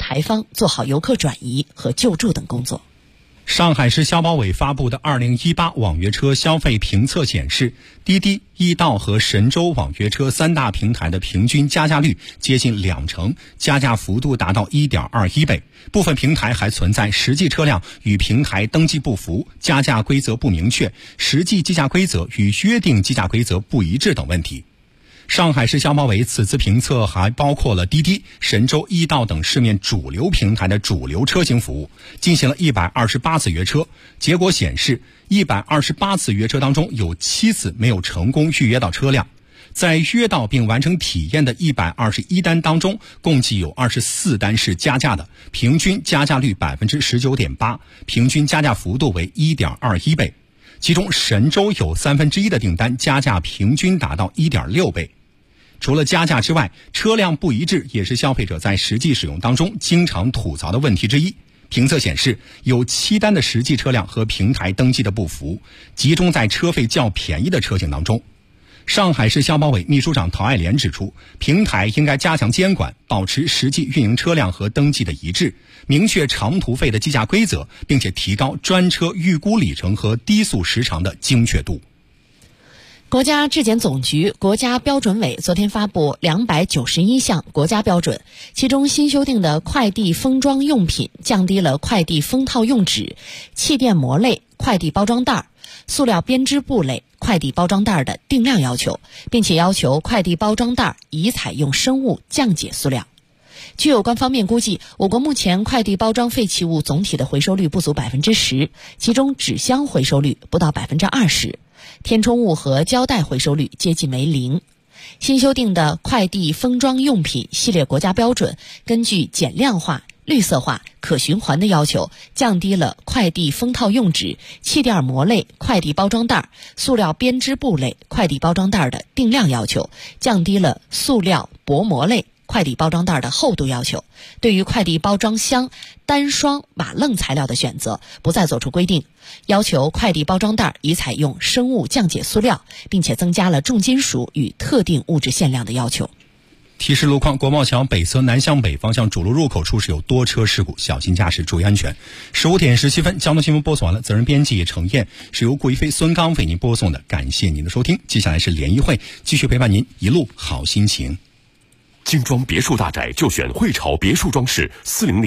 台方做好游客转移和救助等工作。 上海市消保委发布的2018网约车消费评测显示，滴滴、易到和神州网约车3大平台的平均加价率接近20%，加价幅度达到 1.21 倍。部分平台还存在实际车辆与平台登记不符、加价规则不明确、实际计价规则与约定计价规则不一致等问题。上海市消保委此次评测还包括了滴滴、神州、易到等市面主流平台的主流车型服务，进行了128次约车。结果显示，128次约车当中有7次没有成功预约到车辆。在约到并完成体验的121单当中，共计有24单是加价的，平均加价率 19.8%， 平均加价幅度为 1.21 倍。其中神州有1/3的订单加价平均达到 1.6 倍。除了加价之外，车辆不一致也是消费者在实际使用当中经常吐槽的问题之一。评测显示，有7单的实际车辆和平台登记的不符，集中在车费较便宜的车型当中。上海市消保委秘书长陶爱莲指出，平台应该加强监管，保持实际运营车辆和登记的一致，明确长途费的计价规则，并且提高专车预估里程和低速时长的精确度。 国家质检总局、国家标准委昨天发布291项国家标准，其中新修订的快递封装用品降低了快递封套用纸、气垫膜类快递包装袋、塑料编织布类快递包装袋的定量要求，并且要求快递包装袋宜采用生物降解塑料。据有关方面估计，我国目前快递包装废弃物总体的回收率不足 10%， 其中纸箱回收率不到 20%， 填充物和胶带回收率接近为0。新修订的快递封装用品系列国家标准，根据减量化、绿色化、可循环的要求，降低了快递封套用纸、气垫膜类快递包装袋、塑料编织布类快递包装袋的定量要求，降低了塑料薄膜类快递包装袋的厚度要求。对于快递包装箱单双瓦楞材料的选择，不再做出规定，要求快递包装袋宜采用生物降解塑料，并且增加了重金属与特定物质限量的要求。 提示路况：国贸桥北侧南向北方向主路入口处是有多车事故，小心驾驶，注意安全。15点17分，交通新闻播送完了，责任编辑程燕，是由顾一飞、孙刚为您播送的，感谢您的收听。接下来是联谊会，继续陪伴您一路好心情。 精装别墅大宅就选汇潮别墅装饰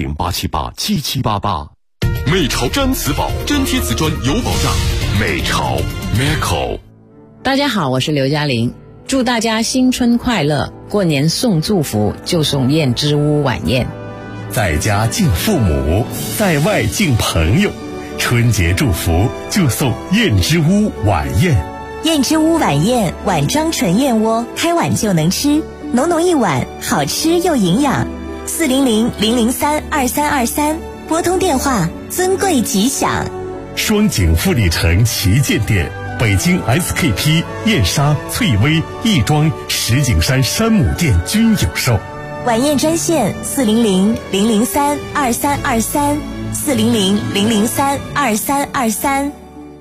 ，400-878-7788。美潮真瓷宝，真贴瓷砖有保障。美潮 Meco。 大家好，我是刘嘉玲，祝大家新春快乐！过年送祝福就送燕之屋晚宴， 在家敬父母，在外敬朋友。春节祝福就送燕之屋晚宴。 燕之屋晚宴，碗装纯燕窝，开碗就能吃，浓浓一碗，好吃又营养。400-003-2323，拨通电话，尊贵吉祥。 双井富力城旗舰店，北京 SKP、燕莎、翠微、亦庄、石景山山姆店均有售。 晚宴专线400-003-2323， 400-003-2323。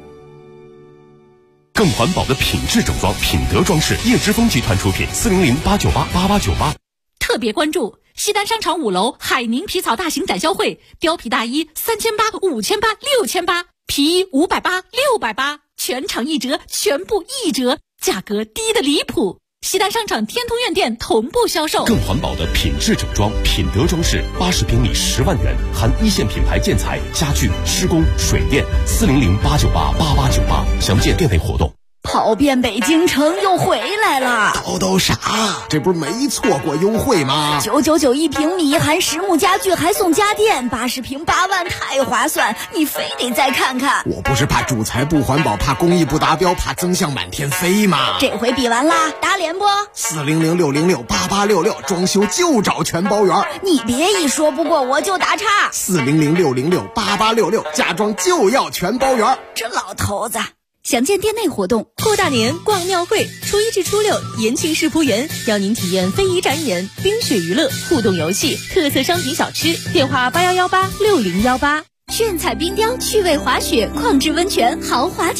更环保的品质整装，品德装饰，叶之峰集团出品，400-898-8898。 特别关注西单商场5楼海宁皮草大型展销会，貂皮大衣3800、5800、6800，皮衣580、680，全场1折，全部1折，价格低得离谱。西单商场天通苑店同步销售。 更环保的品质整装，品德装饰，80平米10万元，含一线品牌建材、家具、施工、水电，400-898-8898，详见店内活动。 跑遍北京城又回来了， 都啥？这不是没错过优惠吗 ？999一平米，含实木家具还送家电，80平8万，太划算！你非得再看看。 我不是怕主材不环保，怕工艺不达标，怕增项满天飞吗？ 这回比完啦，打脸不 ？400-606-8866，装修就找全包圆。 你别一说不过我就打岔。 400-606-8866，家装就要全包圆。 这老头子。 详见店内活动。过大年逛庙会，初1至初6，延庆世仆园邀您体验非遗展演、冰雪娱乐、互动游戏、特色商品小吃。电话8118-6018。 炫彩冰雕、趣味滑雪、矿质温泉、豪华酒店，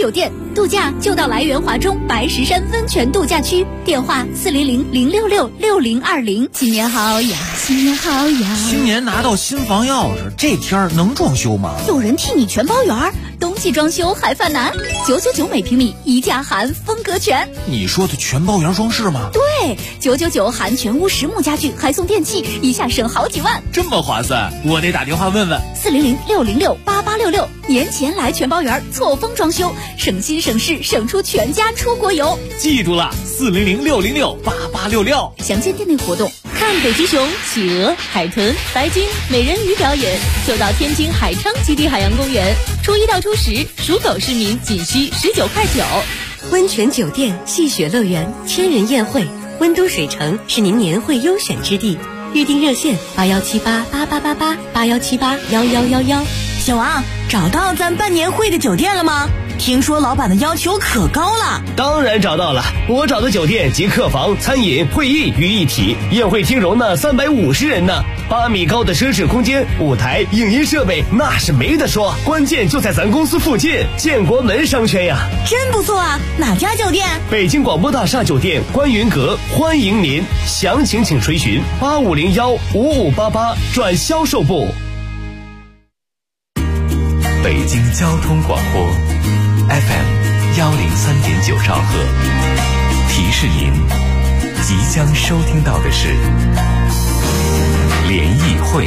度假就到来源华中白石山温泉度假区，电话400-066-6020。新年好呀，新年好呀！ 新年拿到新房钥匙，这天儿能装修吗？ 有人替你全包圆，冬季装修还犯难，999每平米，一价含风格全。 你说的全包圆装饰吗？ 对，999含全屋实木家具，还送电器，一下省好几万， 这么划算，我得打电话问问。 400-606-8866，年前来全包圆，错峰装修，省心省事，省出全家出国游。 记住了，400-606-8866。 详见店内活动。 看北极熊、企鹅、海豚、白鲸、美人鱼表演，就到天津海昌基地海洋公园。初1到初10，属狗市民仅需19.9块。 温泉酒店、戏雪乐园、千人宴会，温都水城是您年会优选之地。预订热线81788888，81781111。 小王，找到咱办年会的酒店了吗？听说老板的要求可高了。 当然找到了，我找的酒店集客房、餐饮、会议于一体，宴会厅容纳350人呢，8米高的奢侈空间，舞台、影音设备那是没得说，关键就在咱公司附近，建国门商圈呀。 真不错啊！哪家酒店？ 北京广播大厦酒店观云阁，欢迎您，详情请垂询8501-5588转销售部。 北京交通广播 FM103.9兆赫，提示您即将收听到的是联谊会。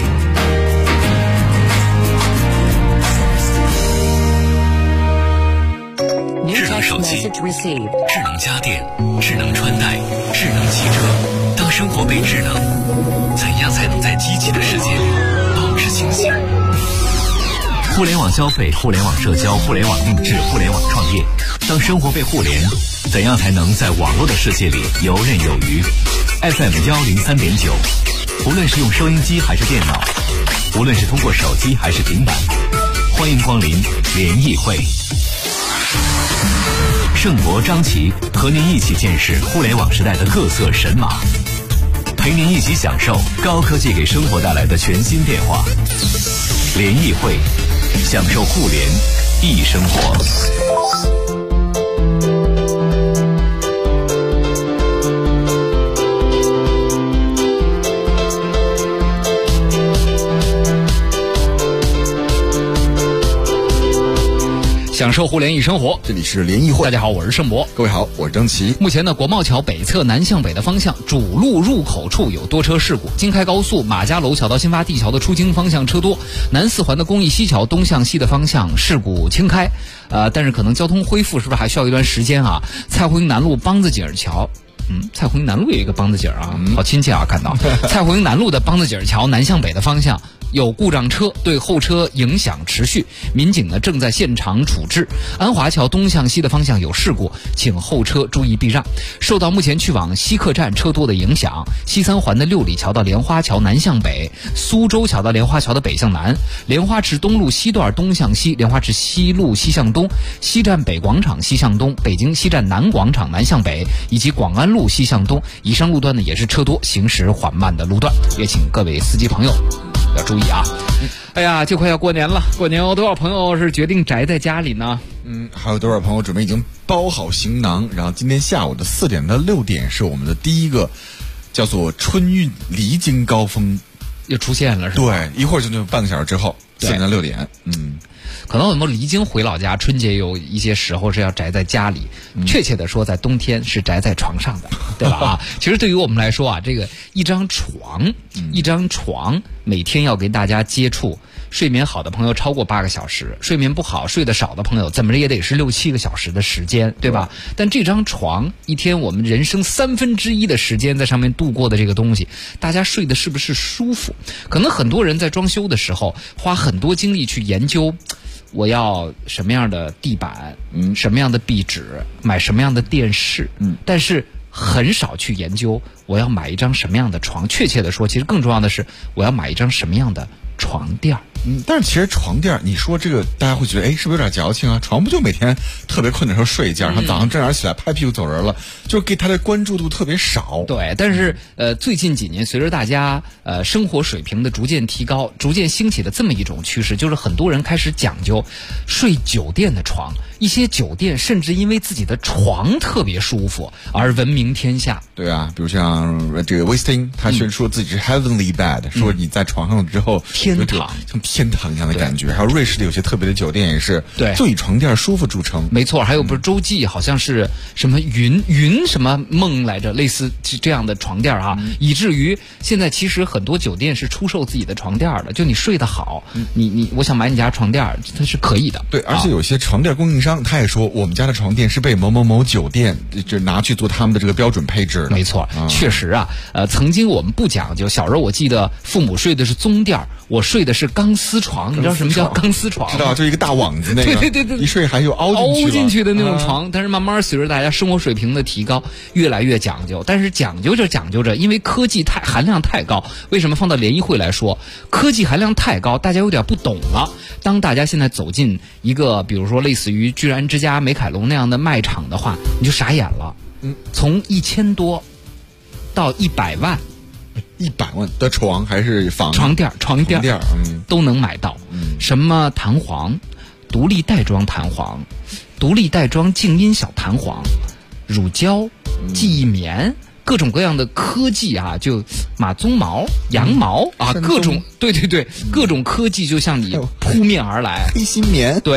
智能手机、智能家电、智能穿戴、智能汽车，当生活被智能，怎样才能在机器的世界里保持清醒？互联网消费、互联网社交、互联网定制、互联网创业，当生活被互联，怎样才能在网络的世界里游刃有余？ FM103.9，无论是用收音机还是电脑，无论是通过手机还是平板，欢迎光临联谊会。盛博、张琪和您一起见识互联网时代的各色神马，陪您一起享受高科技给生活带来的全新变化。联谊会，享受互联易生活。 享受互联易生活， 这里是联谊会。 大家好，我是盛博。 各位好，我是张琪。 目前呢，国贸桥北侧南向北的方向主路入口处有多车事故，京开高速马家楼桥到新发地桥的出京方向车多，南四环的公益西桥东向西的方向事故轻开，但是可能交通恢复是不是还需要一段时间啊？蔡胡营南路梆子井桥。蔡胡营南路有一个梆子井啊，好亲切啊！看到蔡胡营南路的梆子井桥南向北的方向有故障车，对后车影响持续，民警呢正在现场处置。安华桥东向西的方向有事故，请后车注意避让。受到目前去往西客站车多的影响，西三环的六里桥到莲花桥南向北，苏州桥到莲花桥的北向南，莲花池东路西段东向西，莲花池西路西向东，西站北广场西向东，北京西站南广场南向北，以及广安路西向东，以上路段呢也是车多行驶缓慢的路段，也请各位司机朋友要注意啊！哎呀，就快要过年了，过年有多少朋友是决定宅在家里呢？ 还有多少朋友准备已经包好行囊，然后今天下午的4点到6点是我们的第一个叫做春运离京高峰， 又出现了是吧？ 对，一会儿就半个小时之后，4点到6点。 可能我们离京回老家，春节有一些时候是要宅在家里，确切的说，在冬天是宅在床上的，对吧？其实对于我们来说啊，这个一张床每天要给大家接触，睡眠好的朋友超过8个小时，睡眠不好、睡得少的朋友，怎么着也得是6-7个小时的时间，对吧？但这张床一天我们人生1/3的时间在上面度过的这个东西，大家睡的是不是舒服？可能很多人在装修的时候花很多精力去研究。我要什么样的地板，什么样的壁纸，买什么样的电视，但是很少去研究我要买一张什么样的床。确切的说，其实更重要的是我要买一张什么样的床垫。 但是其实床垫，你说这个大家会觉得，是不是有点矫情啊？床不就每天特别困的时候睡一觉，然后早上正点起来拍屁股走人了，就给他的关注度特别少。 对，但是最近几年随着大家生活水平的逐渐提高，逐渐兴起的这么一种趋势，就是很多人开始讲究睡酒店的床。 一些酒店甚至因为自己的床特别舒服而闻名天下。 对啊，比如像这个威斯汀，他宣说自己是 heavenly bed，说你在床上之后天堂， 像天堂一样的感觉。还有瑞士的有些特别的酒店也是， 对， 就以床垫舒服著称。 没错，还有不是洲际好像是什么云什么梦来着，类似这样的床垫啊，以至于现在其实很多酒店是出售自己的床垫的，就你睡得好，我想买你家床垫，它是可以的。 对，而且有些床垫供应商他也说，我们家的床垫是被某某某酒店就拿去做他们的这个标准配置的。 没错，确实啊，曾经我们不讲究，小时候我记得父母睡的是棕垫，我睡的是钢丝床，你知道什么叫钢丝床？ 知道，就一个大网子那个，对，一睡还有凹进去的那种床。但是慢慢随着大家生活水平的提高，越来越讲究。但是讲究着，因为科技含量太高，为什么放到联谊会来说，科技含量太高，大家有点不懂了。当大家现在走进一个比如说类似于居然之家、美凯龙那样的卖场的话，你就傻眼了。从1000多到100万 ，100万的床还是床垫都能买到。什么弹簧、独立袋装弹簧、独立袋装静音小弹簧、乳胶、记忆棉。各种各样的科技啊，就马鬃毛、羊毛啊，各种对，各种科技就向你扑面而来。 黑心棉， 对。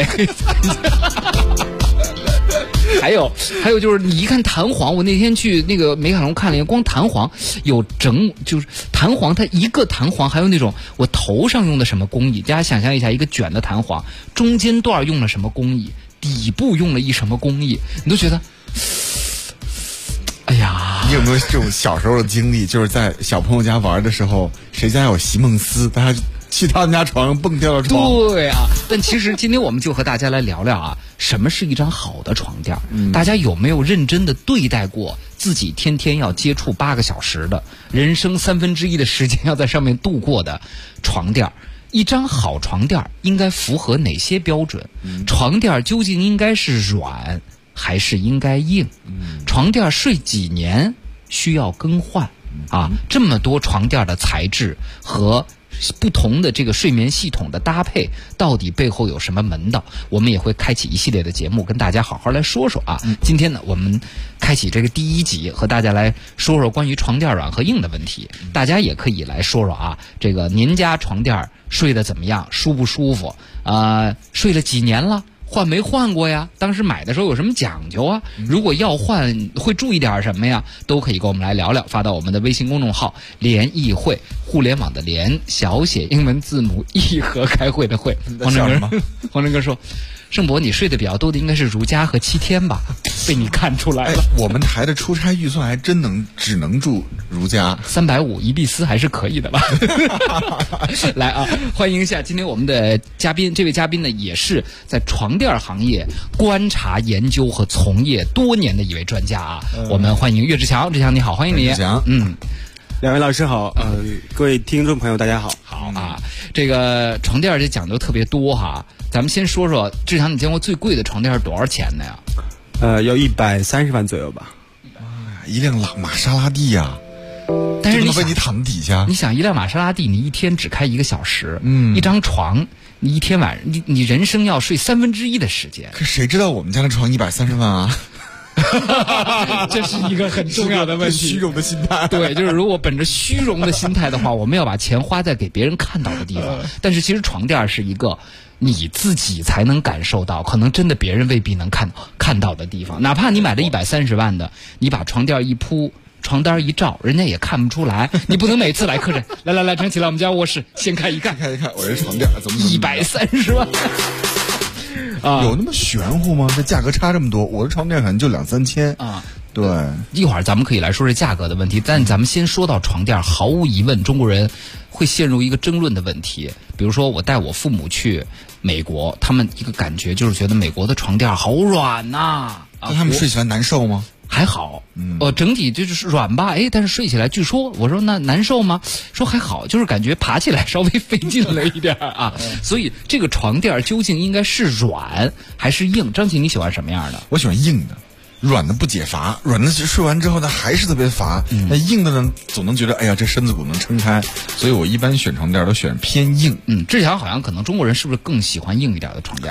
还有就是你一看弹簧，我那天去那个美凯龙看了一眼，光弹簧就是弹簧，它一个弹簧还有那种我头上用的什么工艺，大家想象一下，一个卷的弹簧中间段用了什么工艺，底部用了什么工艺，你都觉得哎呀， 你有没有这种小时候的经历？就是在小朋友家玩的时候，谁家有席梦思，大家去他们家床上蹦跳了床。 对啊，但其实今天我们就和大家来聊聊啊，什么是一张好的床垫？大家有没有认真的对待过自己天天要接触8个小时的人生1/3的时间要在上面度过的床垫？一张好床垫应该符合哪些标准？床垫究竟应该是软还是应该硬？床垫睡几年需要更换啊？这么多床垫的材质和不同的这个睡眠系统的搭配，到底背后有什么门道？我们也会开启一系列的节目，跟大家好好来说说啊。今天呢，我们开启这个第1集，和大家来说说关于床垫软和硬的问题。大家也可以来说说啊，这个您家床垫睡得怎么样，舒不舒服？睡了几年了？换没换过呀？当时买的时候有什么讲究啊？如果要换，会注意点什么呀？都可以跟我们来聊聊，发到我们的微信公众号“联谊会”，互联网的联，小写英文字母一和开会的会。黄振哥说，盛博，你睡得比较多的应该是如家和7天吧？被你看出来了。 我们台的出差预算还真只能住如家 ，350伊比斯还是可以的吧？来啊，欢迎一下今天我们的嘉宾，这位嘉宾呢也是在床垫行业观察、研究和从业多年的一位专家啊。我们欢迎岳志强，志强你好，欢迎你。 志强， 两位老师好，各位听众朋友大家好。 好啊，这个床垫这讲究特别多哈，咱们先说说，志强，你见过最贵的床垫是多少钱的呀？ 要130万左右吧。 一辆玛莎拉蒂呀， 但是你躺底下， 你想一辆玛莎拉蒂，你一天只开1个小时，一张床，你一天晚上，你人生要睡1/3的时间。 可谁知道我们家的床130万啊？ 这是一个很重要的问题， 虚荣的心态。 对，就是如果本着虚荣的心态的话，我们要把钱花在给别人看到的地方。但是其实床垫是一个你自己才能感受到，可能真的别人未必能看到的地方。哪怕你买了130万的，你把床垫一铺，床单一罩，人家也看不出来。你不能每次来客人，来，张起来，我们家卧室先看一看， 我这床垫怎么 130万。 有那么玄乎吗？这价格差这么多，我的床垫可能就2-3千啊。对， 一会儿咱们可以来说这价格的问题，但咱们先说到床垫，毫无疑问，中国人会陷入一个争论的问题。比如说，我带我父母去美国，他们一个感觉就是觉得美国的床垫好软呐。 那他们睡起来难受吗？ 还好，整体就是软吧，但是睡起来，据说我说那难受吗？说还好，就是感觉爬起来稍微费劲了一点啊。所以这个床垫究竟应该是软还是硬？张琪，你喜欢什么样的？ 我喜欢硬的，软的不解乏，软的睡完之后呢还是特别乏，那硬的呢总能觉得哎呀这身子骨能撑开，所以我一般选床垫都选偏硬。 志强好像可能中国人是不是更喜欢硬一点的床垫？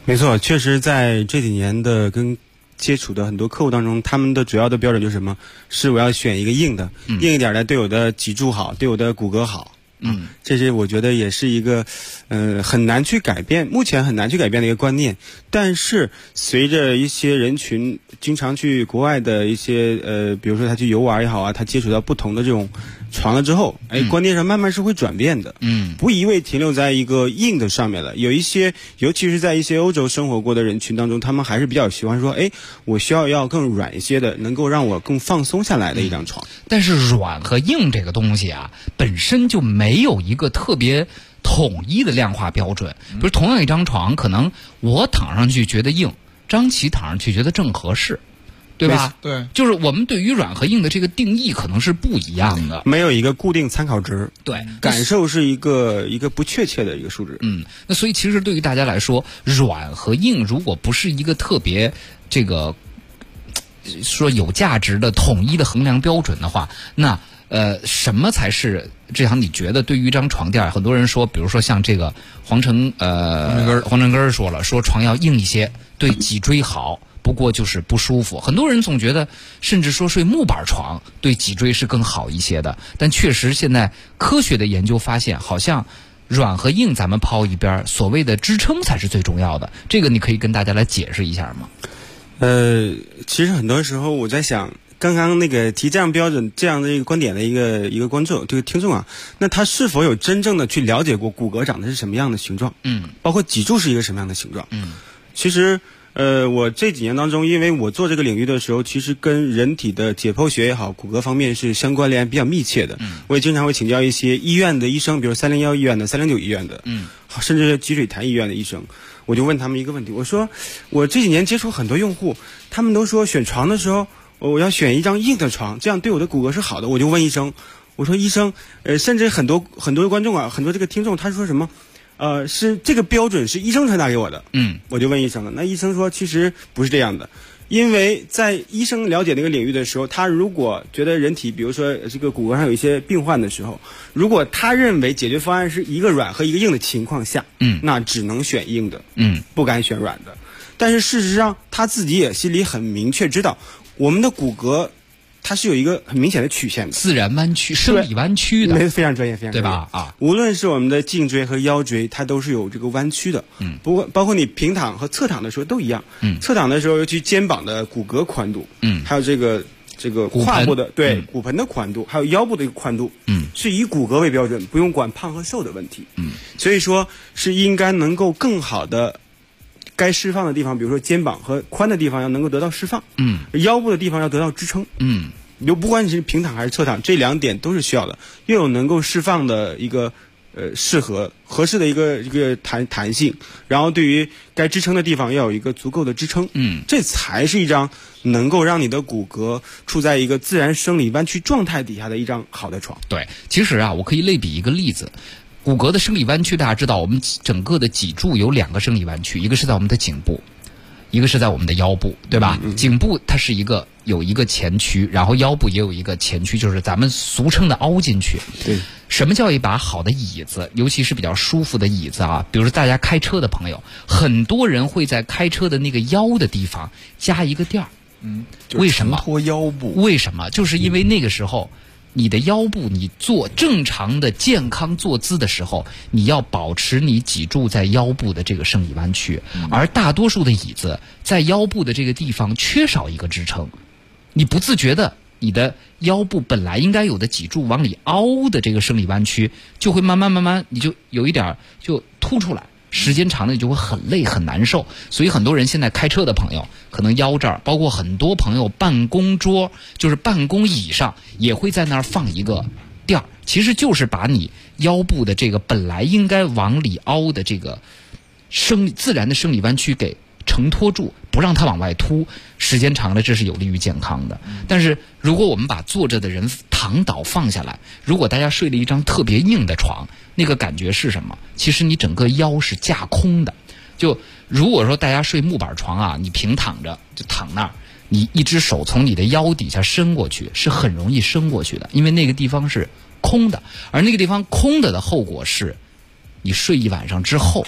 没错，确实在这几年的跟接触的很多客户当中，他们的主要的标准就是什么？是我要选一个硬的，硬一点的，对我的脊柱好，对我的骨骼好。这是我觉得也是一个很难去改变，目前很难去改变的一个观念。但是随着一些人群经常去国外的一些比如说他去游玩也好啊，他接触到不同的这种床了之后，观念上慢慢是会转变的。不一味停留在一个硬的上面了。有一些尤其是在一些欧洲生活过的人群当中，他们还是比较喜欢说我需要更软一些的，能够让我更放松下来的一张床。 但是软和硬这个东西啊，本身就没有一个特别统一的量化标准。比如同样一张床，可能我躺上去觉得硬，张琪躺上去觉得正合适，对吧？ 对， 就是我们对于软和硬的这个定义可能是不一样的， 没有一个固定参考值。 对， 感受是一个不确切的一个数值。 那所以其实对于大家来说，软和硬如果不是一个特别这个说有价值的统一的衡量标准的话，那什么才是这样？你觉得对于一张床垫，很多人说，比如说像这个黄成根说了，说床要硬一些，对脊椎好，不过就是不舒服。很多人总觉得，甚至说睡木板床对脊椎是更好一些的。但确实现在科学的研究发现，好像软和硬咱们抛一边，所谓的支撑才是最重要的。这个你可以跟大家来解释一下吗？ 其实很多时候我在想，刚刚那个提这样标准这样的一个观点的一个观众，这个听众啊，那他是否有真正的去了解过骨骼长得是什么样的形状？包括脊柱是一个什么样的形状？其实我这几年当中，因为我做这个领域的时候，其实跟人体的解剖学也好，骨骼方面是相关联比较密切的。我也经常会请教一些医院的医生，比如301医院的、309医院的，甚至是积水潭医院的医生。我就问他们一个问题，我说我这几年接触很多用户，他们都说选床的时候我要选一张硬的床，这样对我的骨骼是好的。我就问医生，我说医生，甚至很多的观众啊，很多这个听众，他说什么是这个标准是医生传达给我的。我就问医生了，那医生说其实不是这样的。因为在医生了解那个领域的时候，他如果觉得人体比如说这个骨骼上有一些病患的时候，如果他认为解决方案是一个软和一个硬的情况下，那只能选硬的，不敢选软的。但是事实上他自己也心里很明确知道，我们的骨骼它是有一个很明显的曲线的， 自然弯曲、生理弯曲的， 非常专业，非常专业，对吧？无论是我们的颈椎和腰椎，它都是有这个弯曲的。不过包括你平躺和侧躺的时候都一样。侧躺的时候，尤其肩膀的骨骼宽度，还有这个胯部的骨盆的宽度，还有腰部的一个宽度，是以骨骼为标准，不用管胖和瘦的问题。所以说是应该能够更好的。该释放的地方，比如说肩膀和髋的地方要能够得到释放，腰部的地方要得到支撑，不管你是平躺还是侧躺，这两点都是需要的，又有能够释放的一个合适的一个弹性，然后对于该支撑的地方要有一个足够的支撑，这才是一张能够让你的骨骼处在一个自然生理弯曲状态底下的一张好的床。 对，其实啊，我可以类比一个例子。骨骼的生理弯曲，大家知道，我们整个的脊柱有2个生理弯曲，一个是在我们的颈部，一个是在我们的腰部，对吧？颈部它是有一个前屈，然后腰部也有一个前屈，就是咱们俗称的凹进去。 对， 什么叫一把好的椅子？尤其是比较舒服的椅子啊，比如说大家开车的朋友，很多人会在开车的那个腰的地方加一个垫儿。为什么？ 托腰部。 为什么？就是因为那个时候。你的腰部，你做正常的健康坐姿的时候，你要保持你脊柱在腰部的这个生理弯曲，而大多数的椅子在腰部的这个地方缺少一个支撑，你不自觉的，你的腰部本来应该有的脊柱往里凹的这个生理弯曲，就会慢慢你就有一点就凸出来。时间长了你就会很累很难受，所以很多人现在开车的朋友可能腰这儿，包括很多朋友办公桌就是办公椅上也会在那儿放一个垫儿，其实就是把你腰部的这个本来应该往里凹的这个自然的生理弯曲给承托住，不让它往外凸，时间长了这是有利于健康的。但是如果我们把坐着的人躺倒放下来，如果大家睡了一张特别硬的床，那个感觉是什么？其实你整个腰是架空的。就如果说大家睡木板床啊，你平躺着就躺那儿，你一只手从你的腰底下伸过去是很容易伸过去的，因为那个地方是空的。而那个地方空的后果是，你睡一晚上之后，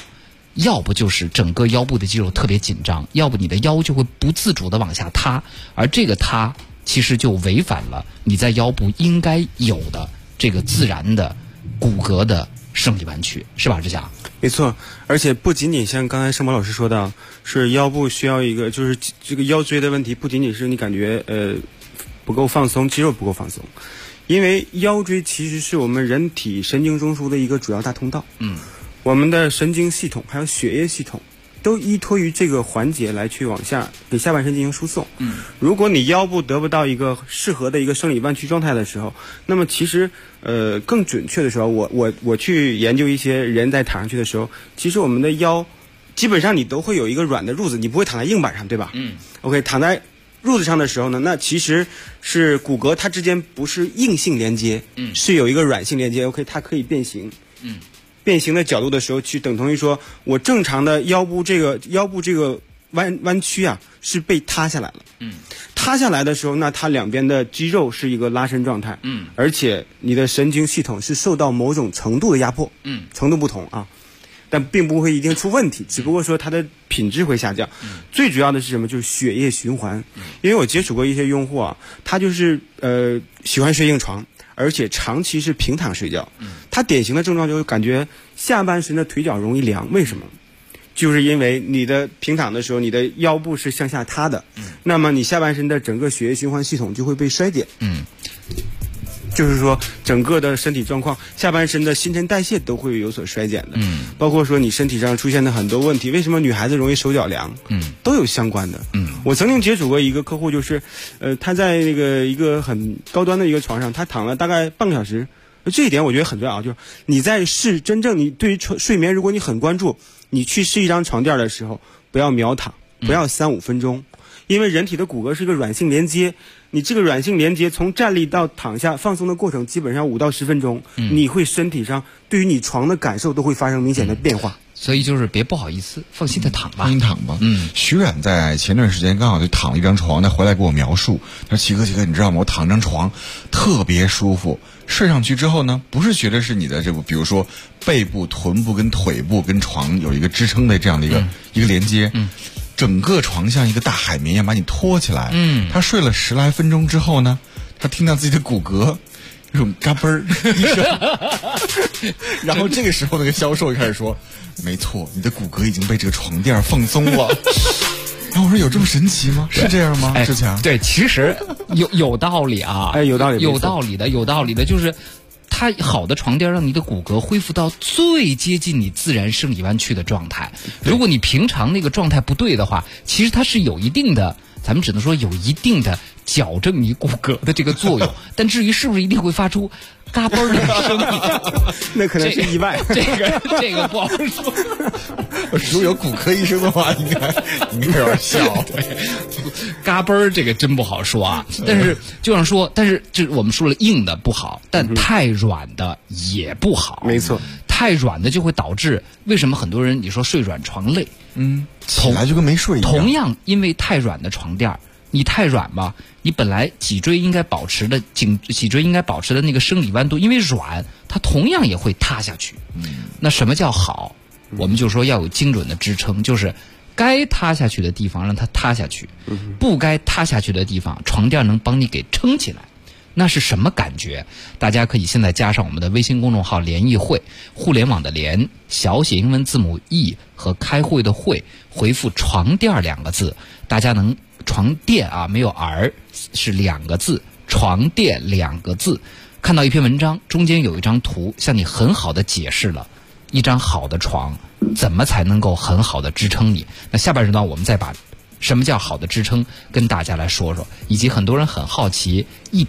要不就是整个腰部的肌肉特别紧张，要不你的腰就会不自主的往下塌，而这个塌其实就违反了你在腰部应该有的这个自然的骨骼的生理弯曲，是吧，志强？ 没错，而且不仅仅像刚才盛博老师说的，是腰部需要一个，就是这个腰椎的问题，不仅仅是你感觉不够放松，肌肉不够放松，因为腰椎其实是我们人体神经中枢的一个主要大通道。我们的神经系统还有血液系统都依托于这个环节来去往下给下半身进行输送。如果你腰部得不到一个适合的一个生理弯曲状态的时候，那么其实更准确的时候，我去研究一些人在躺上去的时候，其实我们的腰基本上你都会有一个软的褥子，你不会躺在硬板上，对吧？OK， 躺在褥子上的时候呢，那其实是骨骼它之间不是硬性连接，是有一个软性连接。OK， 它可以变形。变形的角度的时候，去等同于说我正常的腰部这个弯曲啊是被塌下来了。塌下来的时候，那它两边的肌肉是一个拉伸状态。而且你的神经系统是受到某种程度的压迫。程度不同啊，但并不会一定出问题，只不过说它的品质会下降。最主要的是什么？就是血液循环。因为我接触过一些用户啊，他就是喜欢睡硬床，而且长期是平躺睡觉。他典型的症状就是感觉下半身的腿脚容易凉。为什么？就是因为你的平躺的时候，你的腰部是向下塌的，那么你下半身的整个血液循环系统就会被衰减。就是说整个的身体状况，下半身的新陈代谢都会有所衰减的。包括说你身体上出现的很多问题，为什么女孩子容易手脚凉？都有相关的。我曾经接触过一个客户，就是他在那个一个很高端的一个床上，他躺了大概半个小时。这一点我觉得很重要，就是你在真正你对于睡眠，如果你很关注，你去试一张床垫的时候，不要秒躺，不要3-5分钟，因为人体的骨骼是一个软性连接，你这个软性连接从站立到躺下放松的过程基本上5到10分钟，你会身体上对于你床的感受都会发生明显的变化。 所以就是别不好意思，放心的躺吧。 放心躺吧。徐冉在前段时间刚好就躺了一张床，他回来给我描述，他说齐哥，你知道吗？我躺张床特别舒服，睡上去之后呢，不是觉得是你的这个，比如说背部、臀部跟腿部跟床有一个支撑的这样的一个连接，整个床像一个大海绵一样把你托起来。他睡了10来分钟之后呢，他听到自己的骨骼有种嘎嘣儿一声，然后这个时候那个销售就开始说，没错，你的骨骼已经被这个床垫放松了。然后我说有这么神奇吗？是这样吗？志强， 对，其实有道理啊， 有道理的，就是它好的床垫让你的骨骼恢复到最接近你自然生理弯曲的状态。如果你平常那个状态不对的话，其实它是有一定的，咱们只能说有一定的矫正你骨骼的这个作用，但至于是不是一定会发出嘎嘣的声音， 那可能是意外。 这个不好说。 如果有骨科医生的话，应该有点笑。 嘎嘣这个真不好说啊。但是就像说，但是这我们说了硬的不好，但太软的也不好。 没错， 太软的就会导致为什么很多人你说睡软床累， 起来就跟没睡一样。 同样，因为太软的床垫，你太软吧，你本来脊椎应该保持的那个生理弯度，因为软，它同样也会塌下去。那什么叫好？我们就说要有精准的支撑，就是该塌下去的地方让它塌下去，不该塌下去的地方，床垫能帮你给撑起来。那是什么感觉？大家可以现在加上我们的微信公众号“联谊会”，互联网的联，小写英文字母 E 和开会的会，回复“床垫”2个字，大家能床垫啊，没有儿，是2个字，床垫2个字。看到一篇文章，中间有一张图，向你很好的解释了一张好的床怎么才能够很好的支撑你。那下半时段我们再把什么叫好的支撑跟大家来说说，以及很多人很好奇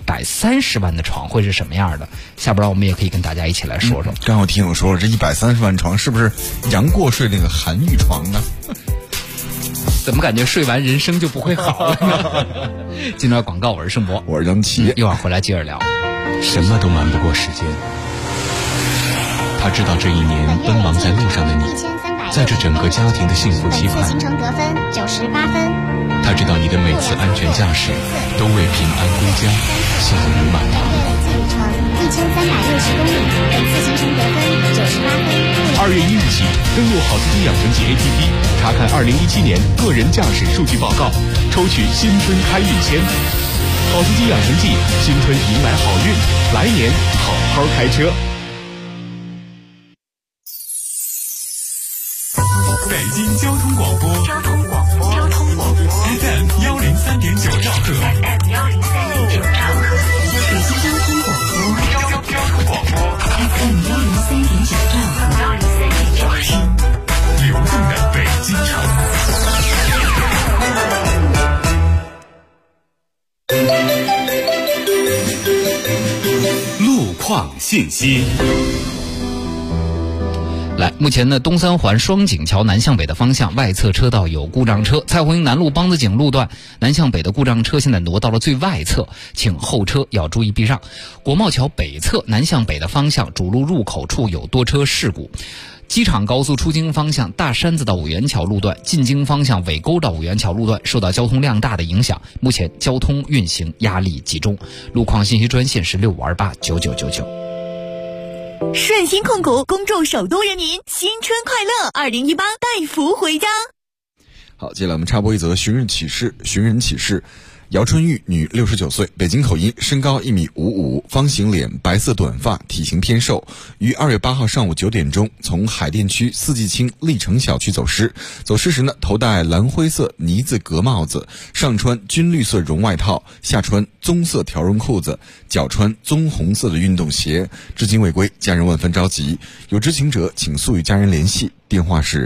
130万的床会是什么样的，下边我们也可以跟大家一起来说说。 刚好听我说这130万床是不是杨过睡那个韩愈床呢？ 怎么感觉睡完人生就不会好了呢？进段广告，我是盛博， 我是张琪， 一会儿回来接着聊。 什么都瞒不过时间，他知道这一年奔忙在路上的你，在这整个家庭的幸福期盼， 行程得分98分。 他知道你的每次安全驾驶都为平安归家笑语满堂。 累计里程1360公里，本次行程得分98分。 2月1日起，登录好司机养成记 APP， 查看2017年个人驾驶数据报告，抽取新春开运签。好司机养成记，新春迎来好运，来年好好开车。 北京交通广播FM 103.9兆赫，北京交通广播FM 103.9兆赫，流动的北京城。路况信息。 来，目前呢，东三环双井桥南向北的方向外侧车道有故障车，蔡胡营南路梆子井路段南向北的故障车现在挪到了最外侧，请后车要注意避让。国贸桥北侧南向北的方向主路入口处有多车事故。机场高速出京方向大山子到五元桥路段进京方向尾沟到五元桥路段受到交通量大的影响，目前交通运行压力集中。路况信息专线是65289999。 顺鑫控股恭祝首都人民新春快乐，2018带福回家。 好，接下来我们插播一则寻人启事。姚春玉，女，69岁，北京口音，身高1.55米，方形脸，白色短发，体型偏瘦，于2月8号上午9点钟从海淀区四季青历城小区走失。走失时呢，头戴蓝灰色呢子格帽子，上穿军绿色绒外套，下穿棕色条绒裤子，脚穿棕红色的运动鞋，至今未归，家人万分着急。有知情者请速与家人联系，电话是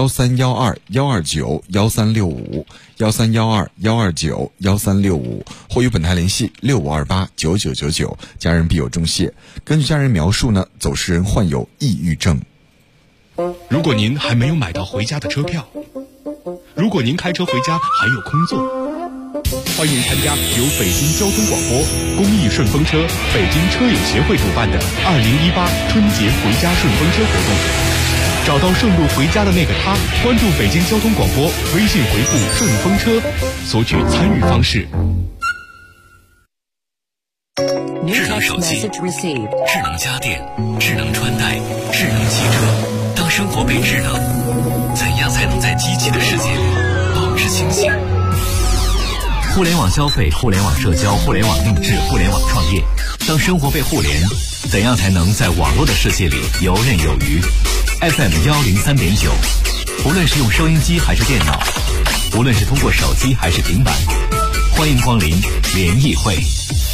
1312-129-1365 1312-129-1365，或与本台联系65289999，家人必有重谢。根据家人描述呢，走失人患有抑郁症。 如果您还没有买到回家的车票，如果您开车回家还有空座，欢迎参加由北京交通广播、公益顺风车、北京车友协会主办的2018春节回家顺风车活动。找到顺路回家的那个他，关注北京交通广播，微信回复顺风车，索取参与方式。 智能手机、智能家电、智能穿戴、智能汽车，当生活被智能，怎样才能在机器的世界里保持清醒？互联网消费、互联网社交、互联网定制、互联网创业，当生活被互联，怎样才能在网络的世界里游刃有余？FM 103.9，无论是用收音机还是电脑，无论是通过手机还是平板，欢迎光临联谊会。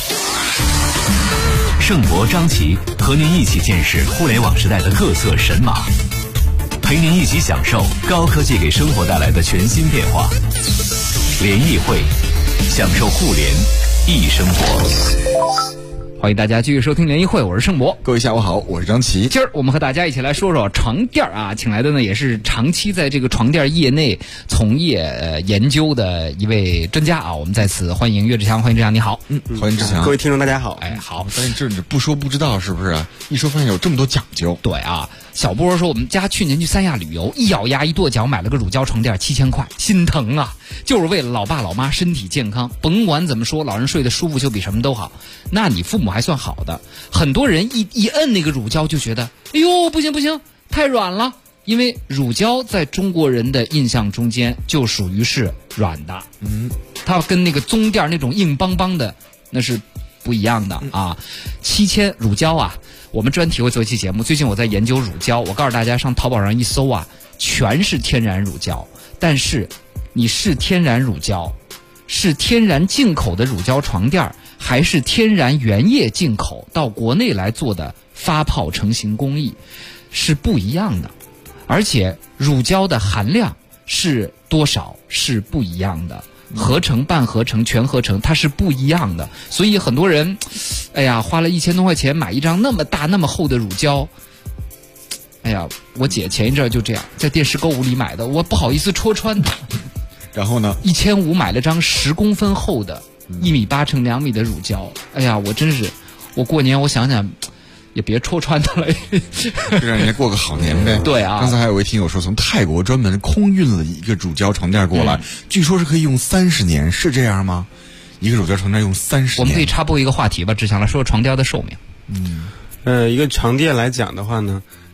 盛博、张琪和您一起见识互联网时代的各色神马，陪您一起享受高科技给生活带来的全新变化。联谊会，享受互联易生活。 欢迎大家继续收听联谊会，我是盛博。 各位下午好，我是张琪。 今儿我们和大家一起来说说床垫啊，请来的呢也是长期在这个床垫业内从业研究的一位专家啊。我们在此欢迎岳志强，欢迎志强，你好。 欢迎志强。 各位听众大家好。 哎，好。 发现这不说不知道是不是啊？一说发现有这么多讲究。 对啊，小波说我们家去年去三亚旅游，一咬牙一跺脚买了个乳胶床垫，7000块，心疼啊！就是为了老爸老妈身体健康，甭管怎么说，老人睡得舒服就比什么都好。那你父母还算好的，很多人一摁那个乳胶就觉得，哎呦不行不行，太软了。因为乳胶在中国人的印象中间就属于是软的，它跟那个棕垫那种硬邦邦的那是不一样的啊。7000乳胶啊，我们专题会做一期节目。最近我在研究乳胶，我告诉大家上淘宝上一搜啊，全是天然乳胶。但是你是天然乳胶，是天然进口的乳胶床垫，还是天然原液进口到国内来做的发泡成型工艺，是不一样的。而且乳胶的含量是多少是不一样的，合成、半合成、全合成它是不一样的。所以很多人哎呀花了1000多块钱买一张那么大那么厚的乳胶，哎呀我姐前一阵就这样在电视购物里买的，我不好意思戳穿她。 然后呢 1500买了张10公分厚的1.8米乘2米的乳胶。哎呀我真是，我过年我想想也别戳穿他了， 让人家过个好年呗。 对啊， 刚才还有位听友说从泰国专门空运了一个乳胶床垫过来，据说是可以用30年，是这样吗？一个乳胶床垫用30年。 我们可以插播一个话题吧，只想来说床垫的寿命。 一个床垫来讲的话呢，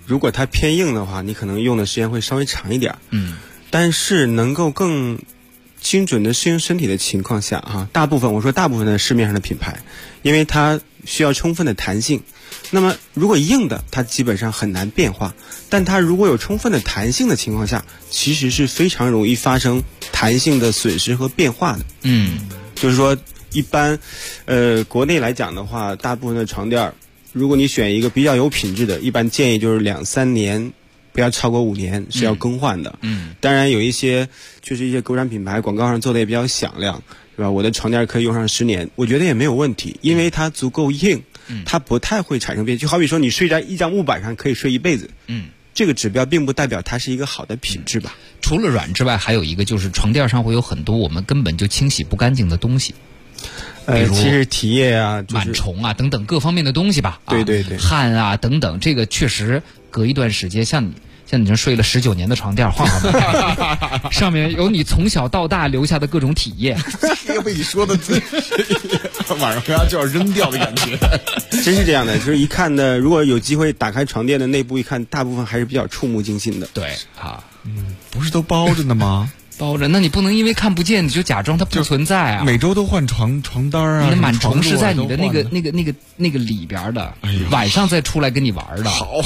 如果它偏硬的话，你可能用的时间会稍微长一点。但是能够更精准的适应身体的情况下啊，大部分的市面上的品牌，因为它需要充分的弹性。那么如果硬的，它基本上很难变化，但它如果有充分的弹性的情况下，其实是非常容易发生弹性的损失和变化的。就是说一般国内来讲的话，大部分的床垫如果你选一个比较有品质的，一般建议就是2-3年，不要超过5年是要更换的。当然有一些就是一些国产品牌广告上做的也比较响亮，是吧？我的床垫可以用上10年，我觉得也没有问题，因为它足够硬，它不太会产生变。就好比说你睡在一张木板上可以睡一辈子，这个指标并不代表它是一个好的品质吧。 除了软之外，还有一个就是床垫上会有很多我们根本就清洗不干净的东西。比如其实体液啊、 螨虫啊等等各方面的东西吧， 对， 汗啊等等，这个确实隔一段时间，像你这睡了19年的床垫，换换上面有你从小到大留下的各种体液， 这个被你说的晚上回家就要扔掉的感觉。 真是这样的，就是一看的，如果有机会打开床垫的内部一看，大部分还是比较触目惊心的。 对啊， 不是都包着呢吗？ 包着，那你不能因为看不见你就假装它不存在啊！ 每周都换床单啊！ 你的螨虫是在你的那个里边的，晚上再出来跟你玩的。 好，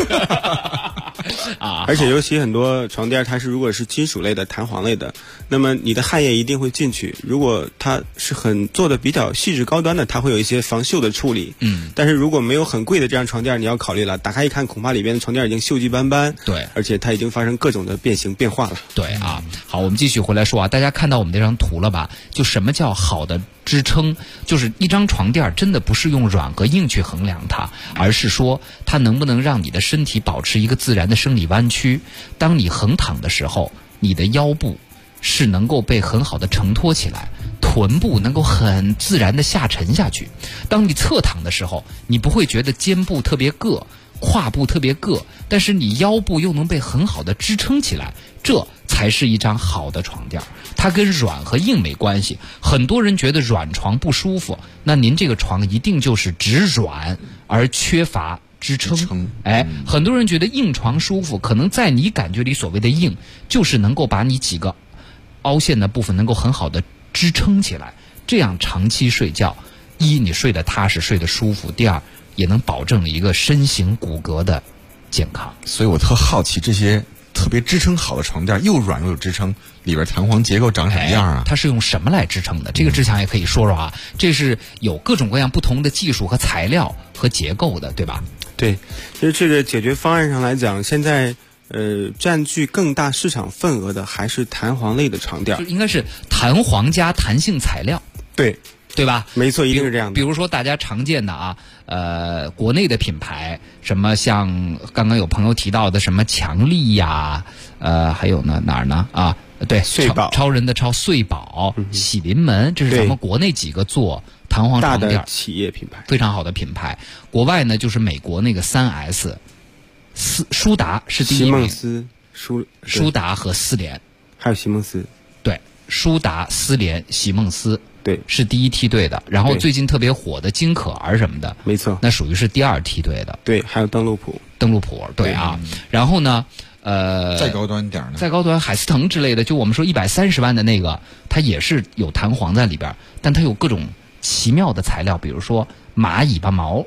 啊！ 而且尤其很多床垫，它如果是金属类的、弹簧类的，那么你的汗液一定会进去。如果它是很做的比较细致高端的，它会有一些防锈的处理。但是如果没有很贵的这样床垫，你要考虑了，打开一看，恐怕里边的床垫已经锈迹斑斑。 对， 而且它已经发生各种的变形变化了。 对啊，好，我们继续回来说啊，大家看到我们这张图了吧？就什么叫好的支撑？就是一张床垫真的不是用软和硬去衡量它，而是说它能不能让你的身体保持一个自然的生理弯曲。当你横躺的时候，你的腰部是能够被很好的承托起来，臀部能够很自然的下沉下去。当你侧躺的时候，你不会觉得肩部特别硌，胯部特别硌，但是你腰部又能被很好的支撑起来，这才是一张好的床垫。它跟软和硬没关系。很多人觉得软床不舒服，那您这个床一定就是只软而缺乏支撑。很多人觉得硬床舒服，可能在你感觉里所谓的硬，就是能够把你几个凹陷的部分能够很好的支撑起来，这样长期睡觉，一你睡得踏实睡得舒服，第二也能保证一个身形骨骼的健康。 所以我特好奇这些特别支撑好的床垫，又软又有支撑，里边弹簧结构长什么样啊？ 它是用什么来支撑的？这个志强也可以说说啊。这是有各种各样不同的技术和材料和结构的，对吧？ 对，其实这个解决方案上来讲，现在占据更大市场份额的还是弹簧类的床垫， 应该是弹簧加弹性材料。对吧？ 没错，一定是这样的。 比如说大家常见的啊，国内的品牌，什么像刚刚有朋友提到的什么强力呀，还有呢哪儿呢啊？对， 穗宝， 超人的超，穗宝、喜临门，这是咱们国内几个做弹簧床垫大的企业品牌， 非常好的品牌。国外呢，就是美国那个3S，舒达是第一名， 席梦思、 舒达和思联， 还有席梦思， 对，舒达、思联、席梦思。 对， 是第一梯队的。然后最近特别火的金可儿什么的， 没错， 那属于是第二梯队的。 对，还有登陆普， 对啊。然后呢， 再高端点呢？ 再高端，海思腾之类的，就我们说130万的那个，它也是有弹簧在里边，但它有各种奇妙的材料，比如说马尾巴毛，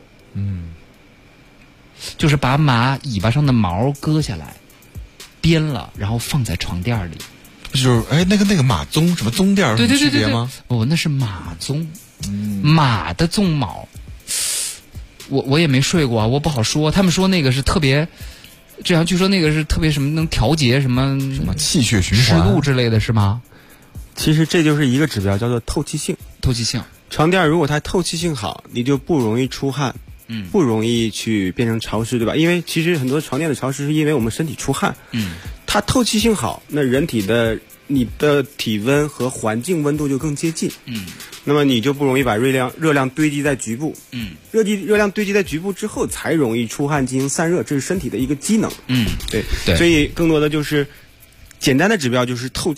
就是把马尾巴上的毛割下来，编了，然后放在床垫里。 就是那个马鬃什么鬃垫有区别吗？ 那是马鬃，马的鬃毛。我也没睡过啊，我不好说。他们说那个是特别，这样据说那个是特别什么能调节什么气血循环、 湿度之类的是吗？ 其实这就是一个指标，叫做透气性。床垫如果它透气性好，你就不容易出汗。不容易去变成潮湿，对吧？因为其实很多床垫的潮湿是因为我们身体出汗。它透气性好，那你的体温和环境温度就更接近。那么你就不容易把热量堆积在局部。热量堆积在局部之后，才容易出汗进行散热，这是身体的一个机能。对，所以更多的就是简单的指标就是透气。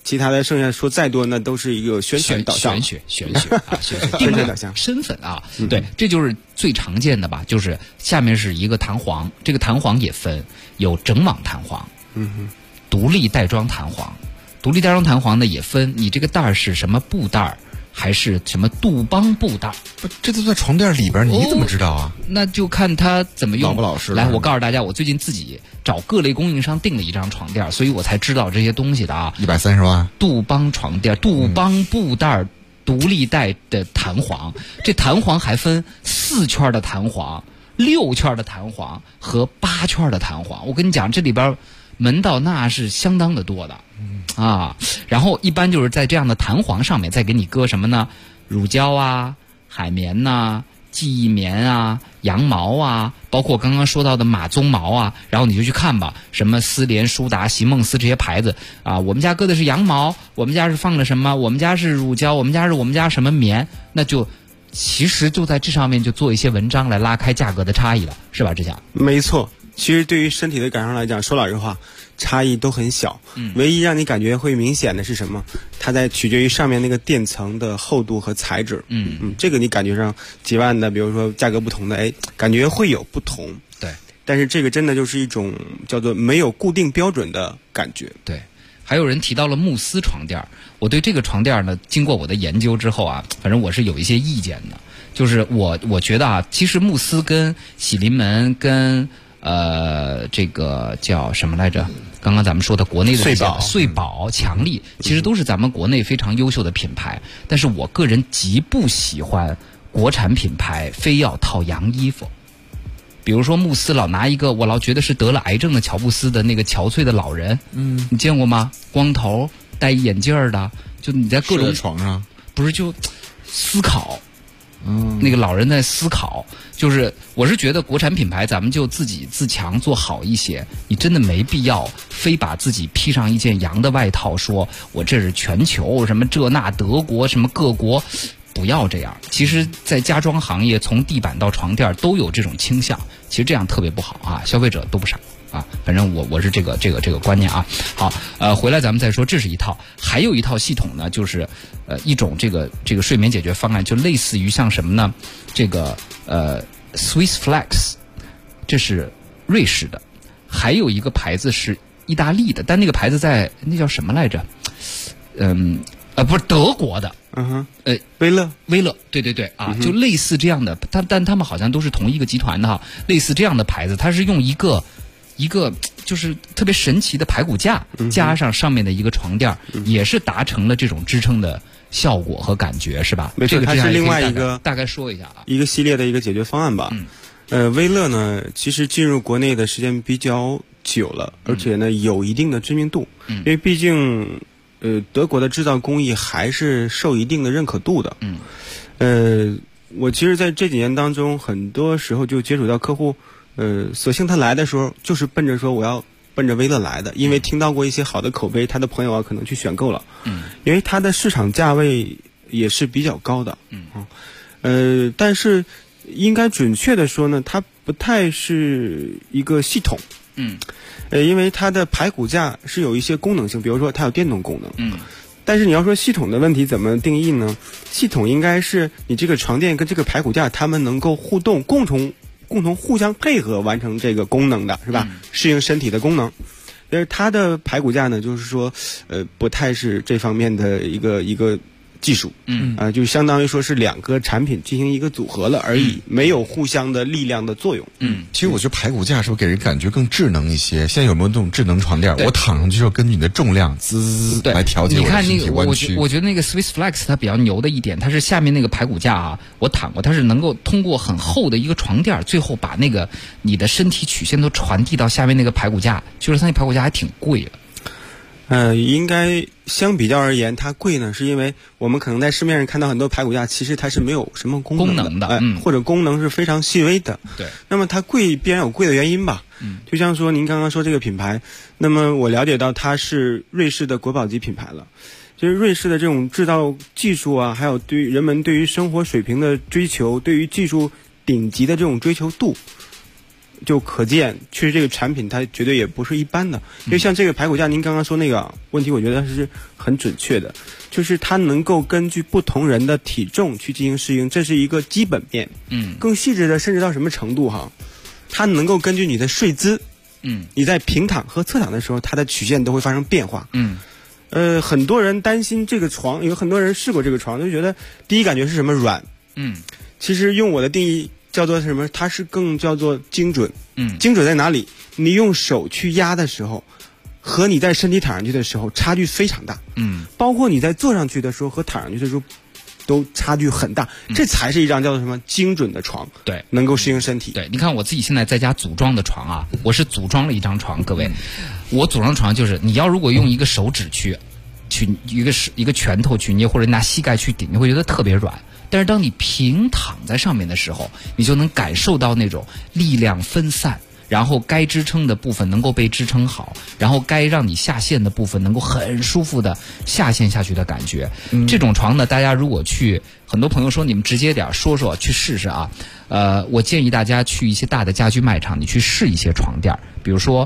其他的剩下说再多，那都是一个宣传导向， 玄学啊，宣传导向，身份啊，对，这就是最常见的吧。就是下面是一个弹簧，这个弹簧也分有整网弹簧，独立袋装弹簧，独立袋装弹簧呢也分你这个袋儿是什么布袋儿。还是什么杜邦布袋？ 这都在床垫里边，你怎么知道啊？ 那就看他怎么用。 老不老实？ 来，我告诉大家，我最近自己找各类供应商订了一张床垫，所以我才知道这些东西的啊。 130万。 杜邦床垫，杜邦布袋独立袋的弹簧，这弹簧还分4圈的弹簧、6圈的弹簧和8圈的弹簧。我跟你讲，这里边门道那是相当的多的。然后一般就是在这样的弹簧上面再给你搁什么呢？乳胶啊、海绵呐、记忆棉啊、羊毛啊，包括刚刚说到的马鬃毛啊，然后你就去看吧，什么丝联、舒达、席梦思这些牌子啊，我们家搁的是羊毛，我们家是放的什么？我们家是乳胶，我们家什么棉？那就其实就在这上面就做一些文章来拉开价格的差异了，是吧？志强？ 没错。其实对于身体的感受来讲，说老实话，差异都很小。唯一让你感觉会明显的是什么？它在取决于上面那个垫层的厚度和材质。这个你感觉上几万的，比如说价格不同的，感觉会有不同。 对。 但是这个真的就是一种叫做没有固定标准的感觉。 对。还有人提到了慕斯床垫，我对这个床垫呢，经过我的研究之后啊，反正我是有一些意见的。就是我觉得啊，其实慕斯跟喜临门跟这个叫什么来着？刚刚咱们说的国内的穗宝、强力，其实都是咱们国内非常优秀的品牌。但是我个人极不喜欢国产品牌非要套洋衣服。比如说慕斯老拿一个，我老觉得是得了癌症的乔布斯的那个憔悴的老人，你见过吗？光头戴一眼镜的，就你在各种床上， 不是就思考。那个老人在思考，就是我是觉得国产品牌咱们就自己自强做好一些，你真的没必要非把自己披上一件洋的外套，说我这是全球什么这那德国什么各国，不要这样。其实在家装行业从地板到床垫都有这种倾向，其实这样特别不好啊，消费者都不傻啊，反正我是这个观念啊。好，回来咱们再说，这是一套，还有一套系统呢，就是一种这个睡眠解决方案，就类似于像什么呢？这个Swiss Flex， 这是瑞士的，还有一个牌子是意大利的，但那个牌子在那叫什么来着？不是德国的。 威乐， 对啊，就类似这样的，但他们好像都是同一个集团的哈，类似这样的牌子，它是用一个就是特别神奇的排骨架，加上面的一个床垫，也是达成了这种支撑的效果和感觉，是吧？ 没错，它是另外一个大概说一下啊， 一个系列的一个解决方案吧。威乐呢，其实进入国内的时间比较久了，而且呢有一定的知名度，因为毕竟德国的制造工艺还是受一定的认可度的。我其实在这几年当中，很多时候就接触到客户。索性他来的时候就是奔着说我要奔着威乐来的，因为听到过一些好的口碑，他的朋友啊可能去选购了，因为它的市场价位也是比较高的，但是应该准确的说呢，它不太是一个系统，因为它的排骨架是有一些功能性，比如说它有电动功能，但是你要说系统的问题怎么定义呢？系统应该是你这个床垫跟这个排骨架它们能够互动，共同互相配合完成这个功能的，是吧？适应身体的功能。但是它的排骨架呢，就是说，不太是这方面的一个技术，就相当于说是两个产品进行一个组合了而已，没有互相的力量的作用。 其实我觉得排骨架是不是给人感觉更智能一些？现在有没有这种智能床垫？我躺上去之后，根据你的重量滋来调节我的身体弯曲。 我觉得那个 Swiss Flex 它比较牛的一点，它是下面那个排骨架啊，我躺过，它是能够通过很厚的一个床垫，最后把那个你的身体曲线都传递到下面那个排骨架，就是它那排骨架还挺贵的。 应该相比较而言，它贵呢，是因为我们可能在市面上看到很多排骨架，其实它是没有什么功能的，或者功能是非常细微的。 对， 那么它贵必然有贵的原因吧。就像说您刚刚说这个品牌，那么我了解到它是瑞士的国宝级品牌了。就是瑞士的这种制造技术啊，还有对于人们对于生活水平的追求，对于技术顶级的这种追求度， 就可见，确实这个产品它绝对也不是一般的。因为像这个排骨架，您刚刚说那个问题，我觉得是很准确的，就是它能够根据不同人的体重去进行适应，这是一个基本面。更细致的，甚至到什么程度哈，它能够根据你的睡姿，你在平躺和侧躺的时候，它的曲线都会发生变化。很多人担心这个床，有很多人试过这个床，就觉得第一感觉是什么软。其实用我的定义叫做什么？它是更叫做精准。精准在哪里？你用手去压的时候，和你在身体躺上去的时候差距非常大。包括你在坐上去的时候和躺上去的时候，都差距很大。这才是一张叫做什么精准的床。 对， 能够适应身体。 对，你看我自己现在在家组装的床啊，我是组装了一张床，各位，我组装床就是你要如果用一个手指去一个拳头去捏，或者拿膝盖去顶，你会觉得特别软。但是当你平躺在上面的时候，你就能感受到那种力量分散，然后该支撑的部分能够被支撑好，然后该让你下陷的部分能够很舒服的下陷下去的感觉。这种床呢，大家如果去，很多朋友说你们直接点说去试试啊。我建议大家去一些大的家居卖场，你去试一些床垫，比如说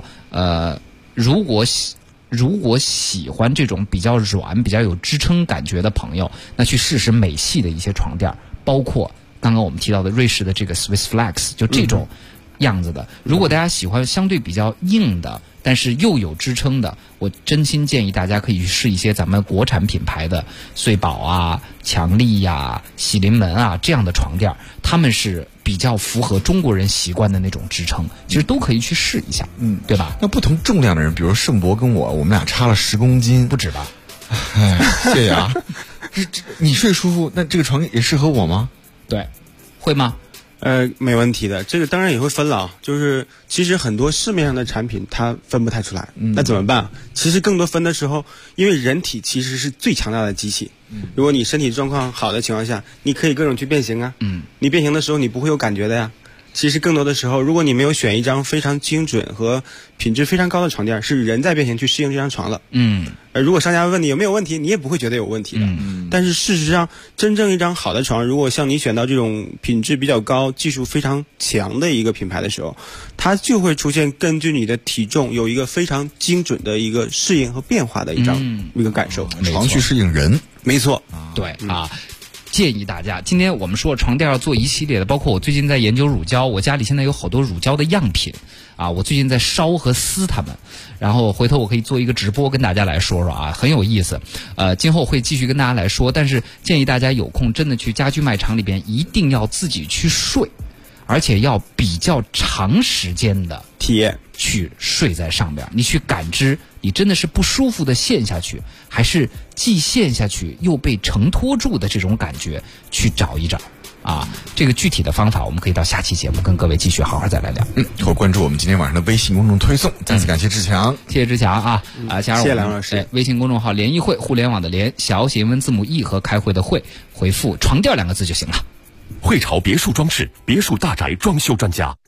如果喜欢这种比较软、比较有支撑感觉的朋友，那去试试美系的一些床垫，包括刚刚我们提到的瑞士的这个 Swiss Flex， 就这种样子的。如果大家喜欢相对比较硬的，但是又有支撑的，我真心建议大家可以去试一些咱们国产品牌的穗宝啊、强力呀、喜临门啊这样的床垫，他们是比较符合中国人习惯的那种支撑，其实都可以去试一下，对吧？ 那不同重量的人，比如盛博跟我们俩差了10公斤， 不止吧？ 哎，谢谢啊。你睡舒服，那这个床也适合我吗？ 对，会吗？ 没问题的，这个当然也会分了，就是其实很多市面上的产品它分不太出来，那怎么办？其实更多分的时候，因为人体其实是最强大的机器，如果你身体状况好的情况下，你可以各种去变形啊，你变形的时候你不会有感觉的呀。其实更多的时候，如果你没有选一张非常精准和品质非常高的床垫，是人在变形去适应这张床了。如果商家问你有没有问题，你也不会觉得有问题的。但是事实上，真正一张好的床，如果像你选到这种品质比较高、技术非常强的一个品牌的时候，它就会出现根据你的体重有一个非常精准的一个适应和变化的一个感受。 床去适应人， 没错。 对啊。建议大家，今天我们说床垫要做一系列的，包括我最近在研究乳胶，我家里现在有好多乳胶的样品啊，我最近在烧和撕它们，然后回头我可以做一个直播跟大家来说说啊，很有意思。今后会继续跟大家来说，但是建议大家有空真的去家居卖场里边，一定要自己去睡，而且要比较长时间的体验去睡在上边，你去感知你真的是不舒服的陷下去，还是既陷下去又被承托住的这种感觉，去找一找啊。这个具体的方法我们可以到下期节目跟各位继续好好再来聊。 或关注我们今天晚上的微信公众推送。再次感谢志强， 谢谢志强啊加入我们谢谢梁老师。 微信公众号联谊会，互联网的联，小写英文字母 E 和开会的会，回复床垫2个字就行了。 汇潮别墅装饰，别墅大宅装修专家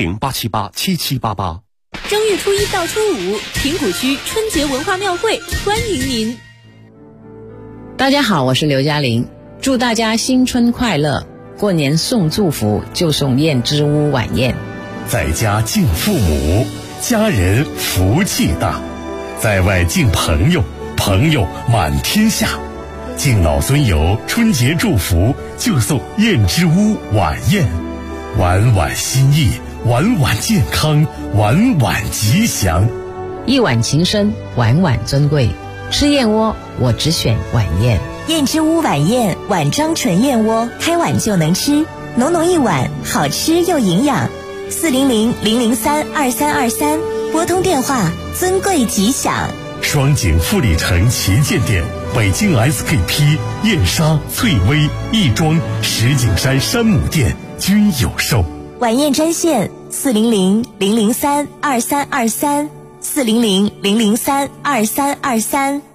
，400-878-7788。 正月初1到初5，平谷区春节文化庙会欢迎您。 大家好，我是刘嘉玲，祝大家新春快乐！过年送祝福就送燕之屋晚宴， 在家敬父母，家人福气大；在外敬朋友，朋友满天下。敬老尊友，春节祝福就送燕之屋晚宴，晚晚心意，晚晚健康，晚晚吉祥。 一碗情深，晚晚尊贵。吃燕窝，我只选晚宴。 燕之屋晚宴，碗装纯燕窝，开碗就能吃，浓浓一碗，好吃又营养。400-003-2323，拨通电话，尊贵吉祥。 双井富力城旗舰店，北京 SKP、燕莎、翠微、亦庄、石景山山姆店均有售。 晚宴专线400-003-2323，400-003-2323。